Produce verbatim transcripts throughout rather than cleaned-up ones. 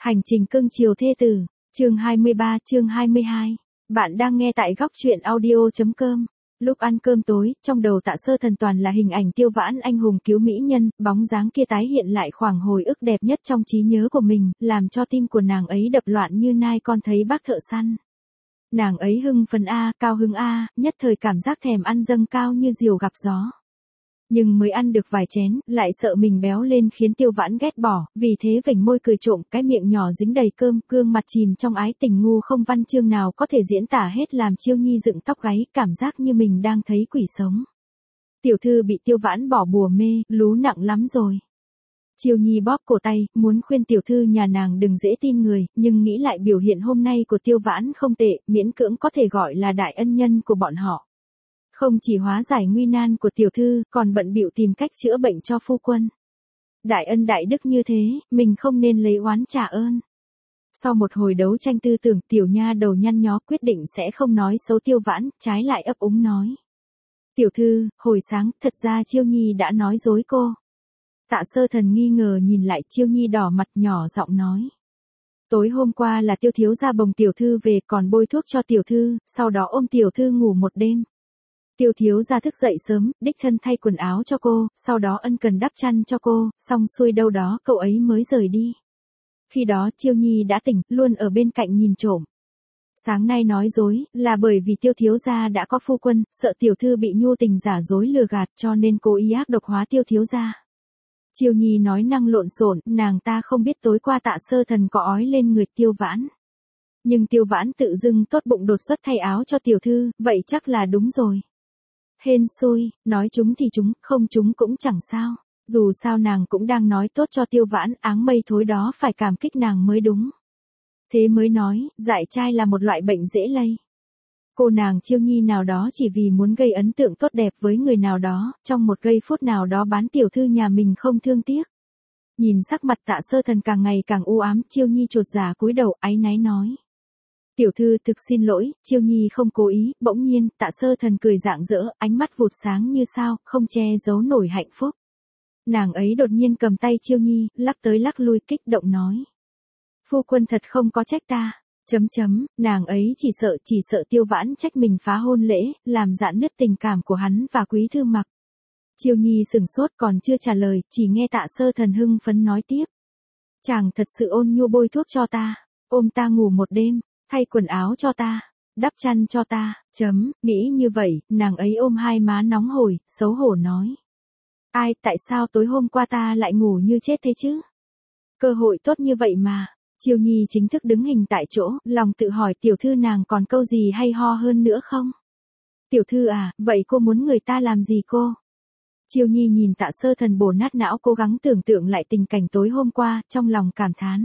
Hành trình cưng chiều thê tử, chương hai mươi ba, chương hai mươi hai. Bạn đang nghe tại góc truyện audio.com. Lúc ăn cơm tối, trong đầu Tạ Sơ Thần toàn là hình ảnh Tiêu Vãn anh hùng cứu mỹ nhân, bóng dáng kia tái hiện lại khoảng hồi ức đẹp nhất trong trí nhớ của mình, làm cho tim của nàng ấy đập loạn như nai con thấy bác thợ săn. Nàng ấy hưng phấn a, cao hứng a, nhất thời cảm giác thèm ăn dâng cao như diều gặp gió. Nhưng mới ăn được vài chén, lại sợ mình béo lên khiến Tiêu Vãn ghét bỏ, vì thế vểnh môi cười trộm, cái miệng nhỏ dính đầy cơm, gương mặt chìm trong ái tình ngu không văn chương nào có thể diễn tả hết, làm Chiêu Nhi dựng tóc gáy, cảm giác như mình đang thấy quỷ sống. Tiểu thư bị Tiêu Vãn bỏ bùa mê, lú nặng lắm rồi. Chiêu Nhi bóp cổ tay, muốn khuyên tiểu thư nhà nàng đừng dễ tin người, nhưng nghĩ lại biểu hiện hôm nay của Tiêu Vãn không tệ, miễn cưỡng có thể gọi là đại ân nhân của bọn họ. Không chỉ hóa giải nguy nan của tiểu thư, còn bận bịu tìm cách chữa bệnh cho phu quân. Đại ân đại đức như thế, mình không nên lấy oán trả ơn. Sau một hồi đấu tranh tư tưởng, tiểu nha đầu nhăn nhó quyết định sẽ không nói xấu Tiêu Vãn, trái lại ấp úng nói. Tiểu thư, hồi sáng, thật ra Chiêu Nhi đã nói dối cô. Tạ Sơ Thần nghi ngờ nhìn lại Chiêu Nhi đỏ mặt nhỏ giọng nói. Tối hôm qua là Tiêu thiếu gia bồng tiểu thư về còn bôi thuốc cho tiểu thư, sau đó ôm tiểu thư ngủ một đêm. Tiêu thiếu gia thức dậy sớm, đích thân thay quần áo cho cô, sau đó ân cần đắp chăn cho cô, xong xuôi đâu đó cậu ấy mới rời đi. Khi đó Chiêu Nhi đã tỉnh, luôn ở bên cạnh nhìn trộm. Sáng nay nói dối, là bởi vì Tiêu thiếu gia đã có phu quân, sợ tiểu thư bị nhu tình giả dối lừa gạt cho nên cố ý ác độc hóa Tiêu thiếu gia. Chiêu Nhi nói năng lộn xộn, nàng ta không biết tối qua Tạ Sơ Thần có ói lên người Tiêu Vãn. Nhưng Tiêu Vãn tự dưng tốt bụng đột xuất thay áo cho tiểu thư, vậy chắc là đúng rồi. Hên xui, nói chúng thì chúng, không chúng cũng chẳng sao. Dù sao nàng cũng đang nói tốt cho Tiêu Vãn, áng mây thối đó phải cảm kích nàng mới đúng. Thế mới nói, dại trai là một loại bệnh dễ lây. Cô nàng Chiêu Nhi nào đó chỉ vì muốn gây ấn tượng tốt đẹp với người nào đó, trong một giây phút nào đó bán tiểu thư nhà mình không thương tiếc. Nhìn sắc mặt Tạ Sơ Thần càng ngày càng u ám, Chiêu Nhi chột dạ cúi đầu áy náy nói. Tiểu thư thực xin lỗi, Chiêu Nhi không cố ý, bỗng nhiên, Tạ Sơ Thần cười rạng rỡ, ánh mắt vụt sáng như sao, không che giấu nổi hạnh phúc. Nàng ấy đột nhiên cầm tay Chiêu Nhi, lắc tới lắc lui kích động nói. Phu quân thật không có trách ta, chấm chấm, nàng ấy chỉ sợ, chỉ sợ Tiêu Vãn trách mình phá hôn lễ, làm rạn nứt tình cảm của hắn và Quý Thư Mặc. Chiêu Nhi sừng sốt còn chưa trả lời, chỉ nghe Tạ Sơ Thần hưng phấn nói tiếp. Chàng thật sự ôn nhu bôi thuốc cho ta, ôm ta ngủ một đêm. Thay quần áo cho ta, đắp chăn cho ta, chấm, nghĩ như vậy, nàng ấy ôm hai má nóng hổi, xấu hổ nói. Ai, tại sao tối hôm qua ta lại ngủ như chết thế chứ? Cơ hội tốt như vậy mà. Chiêu Nhi chính thức đứng hình tại chỗ, lòng tự hỏi tiểu thư nàng còn câu gì hay ho hơn nữa không? Tiểu thư à, vậy cô muốn người ta làm gì cô? Chiêu Nhi nhìn Tạ Sơ Thần bổ nát não cố gắng tưởng tượng lại tình cảnh tối hôm qua, trong lòng cảm thán.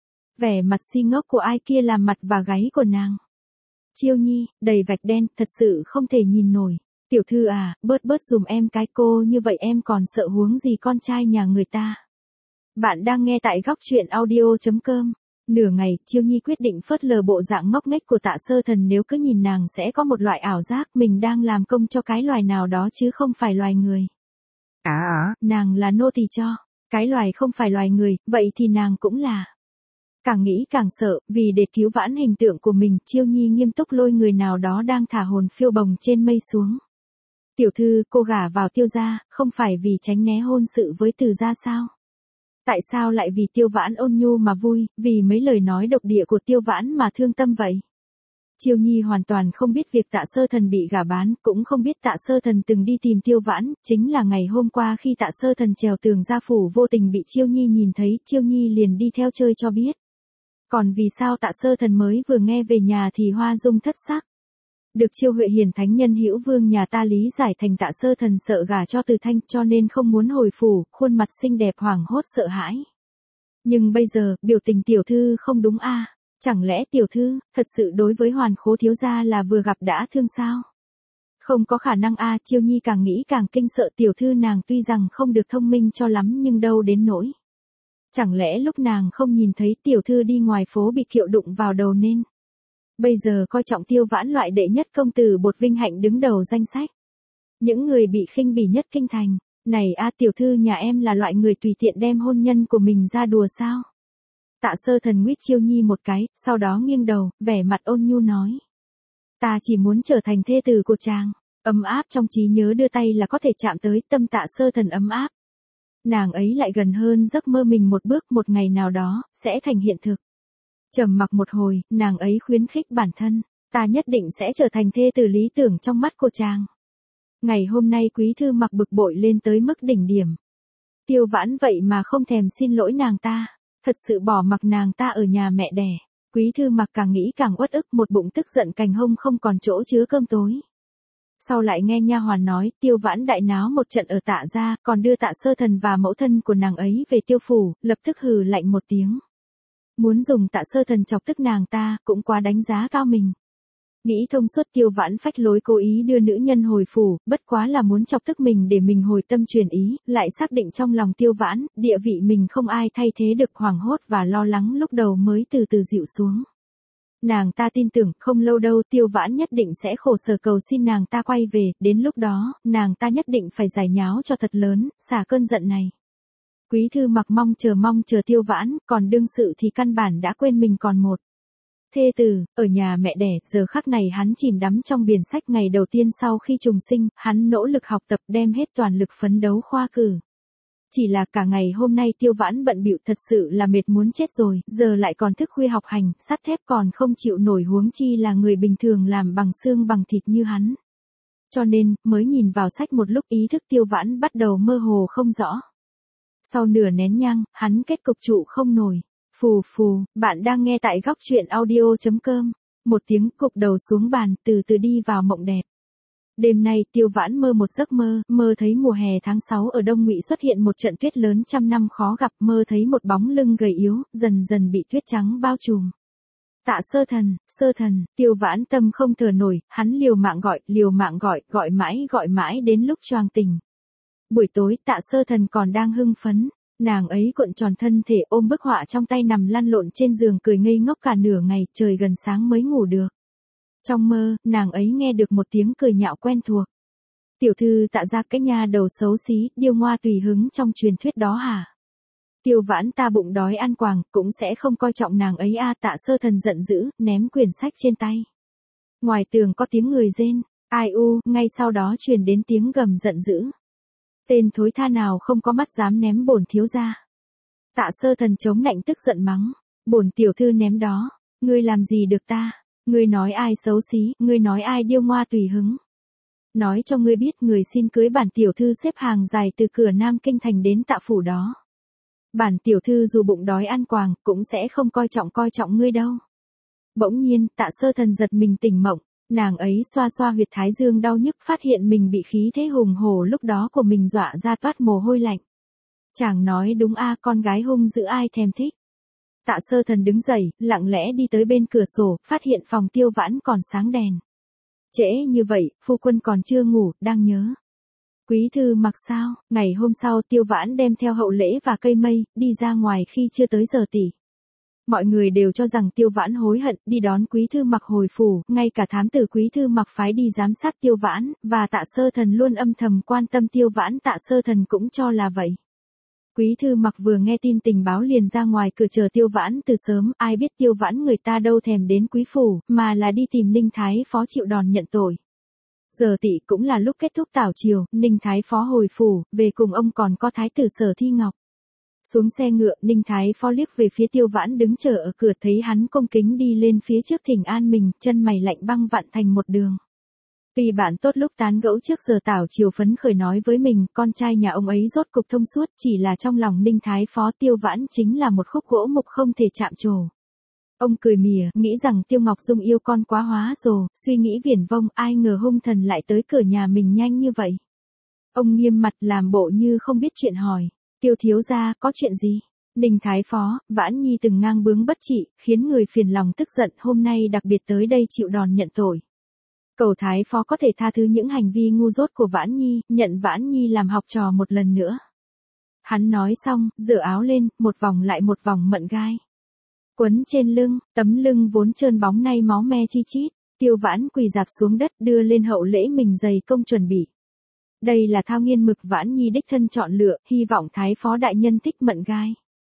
Vẻ mặt si ngốc của ai kia làm mặt và gáy của nàng. Chiêu Nhi, đầy vạch đen, thật sự không thể nhìn nổi. Tiểu thư à, bớt bớt dùm em cái cô như vậy em còn sợ huống gì con trai nhà người ta. Bạn đang nghe tại góc truyện audio.com. Nửa ngày, Chiêu Nhi quyết định phớt lờ bộ dạng ngốc nghếch của Tạ Sơ Thần, nếu cứ nhìn nàng sẽ có một loại ảo giác mình đang làm công cho cái loài nào đó chứ không phải loài người. À à, nàng là nô tỳ cho, cái loài không phải loài người, vậy thì nàng cũng là. Càng nghĩ càng sợ, vì để cứu vãn hình tượng của mình, Chiêu Nhi nghiêm túc lôi người nào đó đang thả hồn phiêu bồng trên mây xuống. Tiểu thư, cô gả vào Tiêu gia, không phải vì tránh né hôn sự với Từ gia sao? Tại sao lại vì Tiêu Vãn ôn nhu mà vui, vì mấy lời nói độc địa của Tiêu Vãn mà thương tâm vậy? Chiêu Nhi hoàn toàn không biết việc Tạ Sơ Thần bị gả bán, cũng không biết Tạ Sơ Thần từng đi tìm Tiêu Vãn, chính là ngày hôm qua khi Tạ Sơ Thần trèo tường gia phủ vô tình bị Chiêu Nhi nhìn thấy, Chiêu Nhi liền đi theo chơi cho biết. Còn vì sao Tạ Sơ Thần mới vừa nghe về nhà thì hoa dung thất sắc? Được Chiêu Huệ Hiền thánh nhân hữu vương nhà ta lý giải thành Tạ Sơ Thần sợ gả cho Từ Thanh cho nên không muốn hồi phủ, khuôn mặt xinh đẹp hoảng hốt sợ hãi. Nhưng bây giờ, biểu tình tiểu thư không đúng a à? Chẳng lẽ tiểu thư, thật sự đối với Hoàn Khố thiếu gia là vừa gặp đã thương sao? Không có khả năng a à, Chiêu Nhi càng nghĩ càng kinh sợ tiểu thư nàng tuy rằng không được thông minh cho lắm nhưng đâu đến nỗi. Chẳng lẽ lúc nàng không nhìn thấy tiểu thư đi ngoài phố bị kiệu đụng vào đầu nên. Bây giờ coi trọng Tiêu Vãn loại đệ nhất công tử bột vinh hạnh đứng đầu danh sách. Những người bị khinh bỉ nhất kinh thành. Này a tiểu thư nhà em là loại người tùy tiện đem hôn nhân của mình ra đùa sao? Tạ Sơ Thần nguyết Chiêu Nhi một cái, sau đó nghiêng đầu, vẻ mặt ôn nhu nói. Ta chỉ muốn trở thành thê tử của chàng. Ấm áp trong trí nhớ đưa tay là có thể chạm tới, tâm Tạ Sơ Thần ấm áp. Nàng ấy lại gần hơn giấc mơ mình một bước, một ngày nào đó, sẽ thành hiện thực. Trầm mặc một hồi, nàng ấy khuyến khích bản thân. Ta nhất định sẽ trở thành thê tử lý tưởng trong mắt của chàng. Ngày hôm nay Quý Thư Mặc bực bội lên tới mức đỉnh điểm. Tiêu Vãn vậy mà không thèm xin lỗi nàng ta. Thật sự bỏ mặc nàng ta ở nhà mẹ đẻ. Quý Thư Mặc càng nghĩ càng uất ức, một bụng tức giận cành hông không còn chỗ chứa cơm tối. Sau lại nghe nha hoàn nói, Tiêu Vãn đại náo một trận ở Tạ gia, còn đưa Tạ Sơ Thần và mẫu thân của nàng ấy về Tiêu phủ, lập tức hừ lạnh một tiếng. Muốn dùng Tạ Sơ Thần chọc tức nàng ta, cũng quá đánh giá cao mình. Nghĩ thông suốt, Tiêu Vãn phách lối cố ý đưa nữ nhân hồi phủ, bất quá là muốn chọc tức mình để mình hồi tâm chuyển ý, lại xác định trong lòng Tiêu Vãn, địa vị mình không ai thay thế được, hoảng hốt và lo lắng lúc đầu mới từ từ dịu xuống. Nàng ta tin tưởng, không lâu đâu Tiêu Vãn nhất định sẽ khổ sở cầu xin nàng ta quay về, đến lúc đó, nàng ta nhất định phải giải nháo cho thật lớn, xả cơn giận này. Quý Thư Mặc mong chờ mong chờ Tiêu Vãn, còn đương sự thì căn bản đã quên mình còn một thê tử, ở nhà mẹ đẻ, giờ khắc này hắn chìm đắm trong biển sách. Ngày đầu tiên sau khi trùng sinh, hắn nỗ lực học tập, đem hết toàn lực phấn đấu khoa cử. Chỉ là cả ngày hôm nay Tiêu Vãn bận bịu thật sự là mệt muốn chết rồi, giờ lại còn thức khuya học hành, sắt thép còn không chịu nổi, huống chi là người bình thường làm bằng xương bằng thịt như hắn. Cho nên, mới nhìn vào sách một lúc, ý thức Tiêu Vãn bắt đầu mơ hồ không rõ. Sau nửa nén nhang, hắn kết cục trụ không nổi. Phù phù, bạn đang nghe tại góc truyện audio chấm com. Một tiếng cục đầu xuống bàn, từ từ đi vào mộng đẹp. Đêm nay Tiêu Vãn mơ một giấc mơ, mơ thấy mùa hè tháng sáu ở Đông Ngụy xuất hiện một trận tuyết lớn trăm năm khó gặp, mơ thấy một bóng lưng gầy yếu, dần dần bị tuyết trắng bao trùm. Tạ Sơ Thần, Sơ Thần, Tiêu Vãn tâm không thở nổi, hắn liều mạng gọi, liều mạng gọi, gọi mãi gọi mãi đến lúc choàng tỉnh. Buổi tối Tạ Sơ Thần còn đang hưng phấn. Nàng ấy cuộn tròn thân thể ôm bức họa trong tay nằm lăn lộn trên giường cười ngây ngốc cả nửa ngày, trời gần sáng mới ngủ được. Trong mơ, nàng ấy nghe được một tiếng cười nhạo quen thuộc. Tiểu thư Tạ gia cái nha đầu xấu xí, điêu ngoa tùy hứng trong truyền thuyết đó hả? Tiêu Vãn ta bụng đói ăn quàng, cũng sẽ không coi trọng nàng ấy a. Tạ Sơ Thần giận dữ, ném quyển sách trên tay. Ngoài tường có tiếng người rên, ai u, ngay sau đó truyền đến tiếng gầm giận dữ. Tên thối tha nào không có mắt dám ném bổn thiếu gia. Tạ Sơ Thần chống nạnh tức giận mắng, bổn tiểu thư ném đó, ngươi làm gì được ta, ngươi nói ai xấu xí, ngươi nói ai điêu ngoa tùy hứng. Nói cho ngươi biết, người xin cưới bản tiểu thư xếp hàng dài từ cửa Nam Kinh thành đến Tạ phủ đó. Bản tiểu thư dù bụng đói ăn quàng, cũng sẽ không coi trọng coi trọng ngươi đâu. Bỗng nhiên, Tạ Sơ Thần giật mình tỉnh mộng. Nàng ấy xoa xoa huyệt thái dương đau nhức, phát hiện mình bị khí thế hùng hổ lúc đó của mình dọa ra toát mồ hôi lạnh. Chàng nói đúng a, con gái hung dữ ai thèm thích. Tạ Sơ Thần đứng dậy, lặng lẽ đi tới bên cửa sổ, phát hiện phòng Tiêu Vãn còn sáng đèn. Trễ như vậy, phu quân còn chưa ngủ, đang nhớ. Quý Thư Mặc sao? Ngày hôm sau Tiêu Vãn đem theo hậu lễ và cây mây, đi ra ngoài khi chưa tới giờ tỉ. Mọi người đều cho rằng Tiêu Vãn hối hận, đi đón Quý Thư Mặc hồi phủ, ngay cả thám tử Quý Thư Mặc phái đi giám sát Tiêu Vãn, và Tạ Sơ Thần luôn âm thầm quan tâm Tiêu Vãn, Tạ Sơ Thần cũng cho là vậy. Quý Thư Mặc vừa nghe tin tình báo liền ra ngoài cửa chờ Tiêu Vãn từ sớm, ai biết Tiêu Vãn người ta đâu thèm đến quý phủ, mà là đi tìm Ninh Thái Phó chịu đòn nhận tội. Giờ tị cũng là lúc kết thúc tảo chiều, Ninh Thái Phó hồi phủ, về cùng ông còn có Thái tử Sở Thi Ngọc. Xuống xe ngựa, Ninh Thái Phó liếc về phía Tiêu Vãn đứng chờ ở cửa, thấy hắn cung kính đi lên phía trước thỉnh an mình, chân mày lạnh băng vặn thành một đường. Vì bạn tốt lúc tán gẫu trước giờ tảo chiều phấn khởi nói với mình, con trai nhà ông ấy rốt cục thông suốt, chỉ là trong lòng Ninh Thái Phó Tiêu Vãn chính là một khúc gỗ mục không thể chạm trổ. Ông cười mỉa, nghĩ rằng Tiêu Ngọc Dung yêu con quá hóa rồ, suy nghĩ viển vông, ai ngờ hung thần lại tới cửa nhà mình nhanh như vậy. Ông nghiêm mặt làm bộ như không biết chuyện hỏi, Tiêu thiếu gia, có chuyện gì? Ninh Thái Phó, Vãn Nhi từng ngang bướng bất trị, khiến người phiền lòng tức giận, hôm nay đặc biệt tới đây chịu đòn nhận tội. Cầu Thái Phó có thể tha thứ những hành vi ngu dốt của Vãn Nhi, nhận Vãn Nhi làm học trò một lần nữa. Hắn nói xong, giở áo lên, một vòng lại một vòng mận gai. Quấn trên lưng, tấm lưng vốn trơn bóng nay máu me chi chít, Tiêu Vãn quỳ dạp xuống đất đưa lên hậu lễ mình dày công chuẩn bị. Đây là thao nghiên mực Vãn Nhi đích thân chọn lựa, hy vọng Thái Phó đại nhân thích mận gai.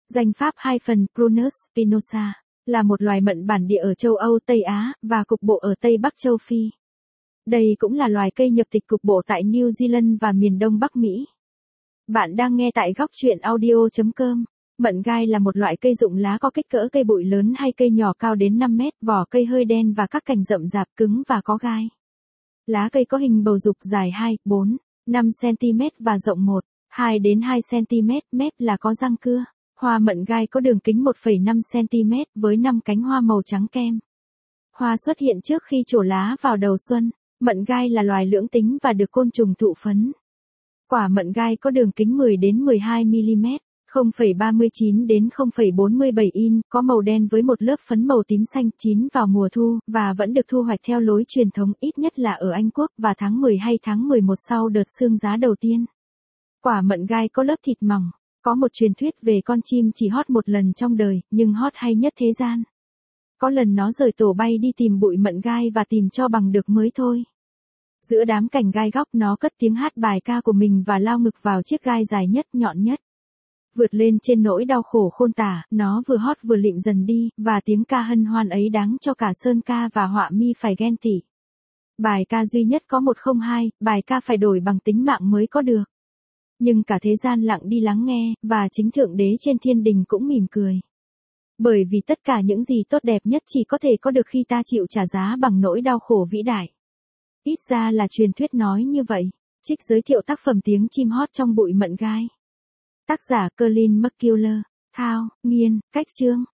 Danh pháp hai phần Prunus spinosa là một loài mận bản địa ở châu Âu Tây Á và cục bộ ở Tây Bắc châu Phi. Đây cũng là loài cây nhập tịch cục bộ tại New Zealand và miền Đông Bắc Mỹ. Bạn đang nghe tại góc truyện audio chấm com. Mận gai là một loại cây rụng lá có kích cỡ cây bụi lớn hay cây nhỏ cao đến năm mét, vỏ cây hơi đen và các cành rậm rạp cứng và có gai. Lá cây có hình bầu dục dài hai, bốn, năm xăng-ti-mét và rộng một, hai đến hai xăng-ti-mét, mép là có răng cưa. Hoa mận gai có đường kính một phẩy năm xăng-ti-mét với năm cánh hoa màu trắng kem. Hoa xuất hiện trước khi trổ lá vào đầu xuân. Mận gai là loài lưỡng tính và được côn trùng thụ phấn. Quả mận gai có đường kính mười đến mười hai mi-li-mét, không phẩy ba mươi chín đến không phẩy bốn mươi bảy in, có màu đen với một lớp phấn màu tím xanh, chín vào mùa thu, và vẫn được thu hoạch theo lối truyền thống ít nhất là ở Anh Quốc và tháng mười hay tháng mười một sau đợt sương giá đầu tiên. Quả mận gai có lớp thịt mỏng, có một truyền thuyết về con chim chỉ hót một lần trong đời, nhưng hót hay nhất thế gian. Có lần nó rời tổ bay đi tìm bụi mận gai và tìm cho bằng được mới thôi. Giữa đám cành gai góc nó cất tiếng hát bài ca của mình và lao ngực vào chiếc gai dài nhất, nhọn nhất. Vượt lên trên nỗi đau khổ khôn tả, nó vừa hót vừa lịm dần đi, và tiếng ca hân hoan ấy đáng cho cả sơn ca và họa mi phải ghen tị. Bài ca duy nhất có một không hai, bài ca phải đổi bằng tính mạng mới có được. Nhưng cả thế gian lặng đi lắng nghe, và chính Thượng Đế trên thiên đình cũng mỉm cười. Bởi vì tất cả những gì tốt đẹp nhất chỉ có thể có được khi ta chịu trả giá bằng nỗi đau khổ vĩ đại. Ít ra là truyền thuyết nói như vậy. Trích giới thiệu tác phẩm Tiếng chim hót trong bụi mận gai. Tác giả Colin McCullough. Thao, nghiên, cách chương.